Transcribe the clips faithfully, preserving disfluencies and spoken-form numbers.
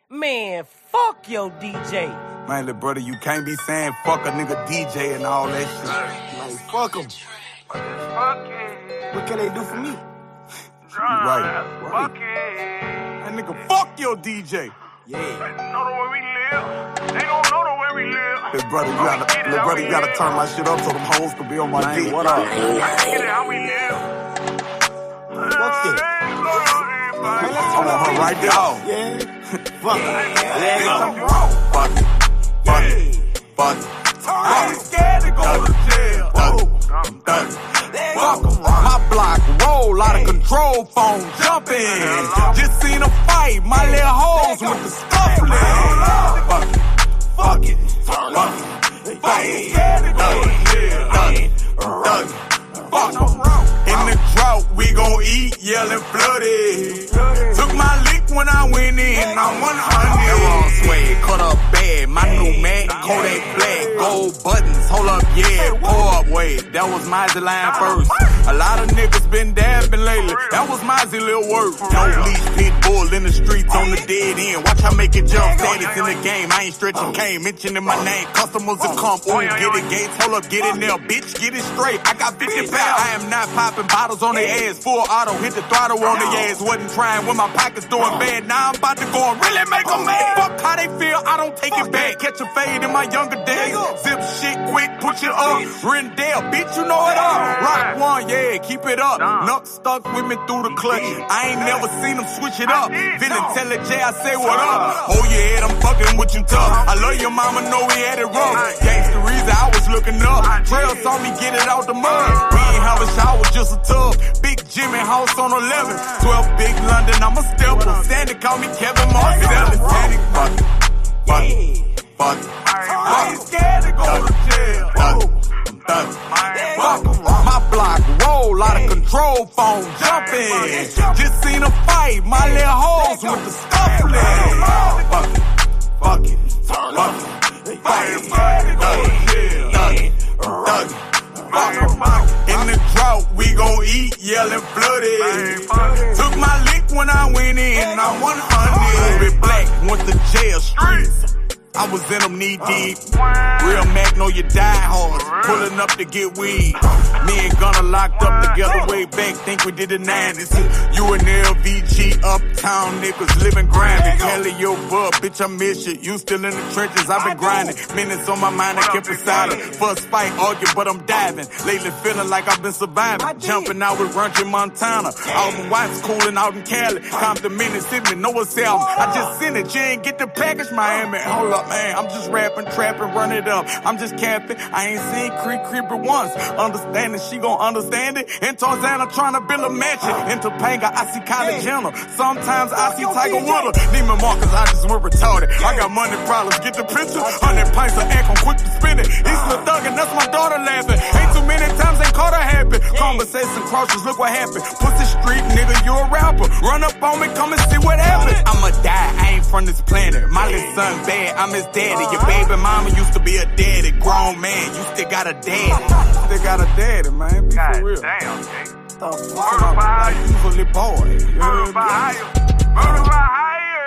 Man, fuck your D J. Man, little brother, you can't be saying fuck a nigga D J and all that shit. Like, fuck him. What can they do for me? Right, right. That nigga, fuck your D J. Yeah. They don't know the way we live. They don't know the way we live. Little brother, you gotta, little brother, you gotta turn my shit up so them hoes can be on my dick. What up? I get it how we live. Fuck it. I want her right there. Yeah. Fuck it. Let's go. Fuck it. Fuck it. Fuck it. I ain't scared to go to jail. I'm done. Fuck 'em. My block roll out of control, phone jumping. Just seen a fight, my little hoes with the scuffling. Fuck it. Fuck it. Fuck it. I ain't scared to go to jail. Done. Done. Fuck 'em. In the drought, we gon' eat, yelling flooded. Took my lick when I went in, I'm one hundred. Wrong sway, cut up bad, my new man, Kodak black, gold buttons, hold up, yeah, pour up, wait, that was my line first. A lot of niggas been dabbing lately, that was my little work. No leash, pit bull in the streets on the dead end. Watch I make it jump, status in the game, I ain't stretching cane, mentioning my name, customers will come, ooh, get it gates, hold up, get in there, bitch, get it straight. I got fifty pounds, I am not popping bottles on their ass, full auto, hit the throttle on their ass, wasn't trying when my pockets doing bad, now I'm about to go and really make them mad. Fuck how they feel, I don't take it back, catch a fade in my younger days, zip shit quick, put you up, Rendell, bitch, you know it all, rock one, yeah, keep it up, Nuck stuck with me through the clutch, I ain't never seen them switch it up, Villain tell the J I say what up, oh yeah, I'm fucking with you tough, I love your mama, know we had it rough, gangsta reason I was looking up, Trail saw me get it out the mud, we ain't have a shower, just a tub, big Jimmy house on eleven, twelve big London, I'm a stepper, Sandy call me Kevin Marcellus, Sandy, fuck it, fuck it, fuck it, I ain't scared to go to jail, fuck it, I'm done, fuck it, my block roll out of control, phone jumping, just seen a fight, my little hoes with the scuffling, fuck it, fuck it, fuck it, I ain't scared to go to jail, done it, done it. In the drought, we gon' eat, yelling flooded. Took my lick when I went in, I'm one hundred. Bit black, went to jail streets. I was in them knee deep. Real Magnolia die hard, pulling up to get weed. Me and Gunna locked up together way back, think we did the nineties. You and L V G, uptown niggas living grinding. Kelly, your bub, bitch, I miss you. You still in the trenches, I've been grinding. Minutes on my mind, I kept it silent. First fight, argue, but I'm diving. Lately feeling like I've been surviving. Jumping out with Runch in Montana. Alvin White's cooling out in Cali. Compton, Mississippi, know what's album. I just sent it, you ain't get the package, Miami. Hold up, man, I'm just rapping, trapping, run it up. I'm just capping, I ain't seen Creek Creeper once. Understanding, she gon' understand it. In Tarzana, trying to build a mansion. In Topanga, I see Kylie Jenner. Sometimes I see Tiger Woods. Neiman Marcus, I just went retarded. I got money problems, get the picture. Hundred pints of act, I'm quick to spin it. He's the thug, and that's my daughter laughing. Ain't too many times ain't caught her happy. Conversation crosses, look what happened. Pussy street, nigga, you a rapper. Run up on me, come and see what happened. I'ma die, I ain't from this planet. My little son bad, I'm his daddy. Your baby mama used to be a daddy. Grown man, you still got a daddy. Still got a daddy, man. Be God for real. damn, Jay. The fuck about usually boy. Murder by hire. Murder by hire.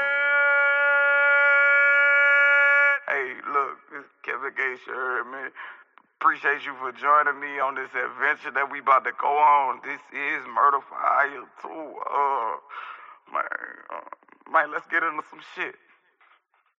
Hey, look, this is Kevin Gates, you heard me. Appreciate you for joining me on this adventure that we about to go on. This is Murder for Hire too. Uh, man, uh, man, let's get into some shit.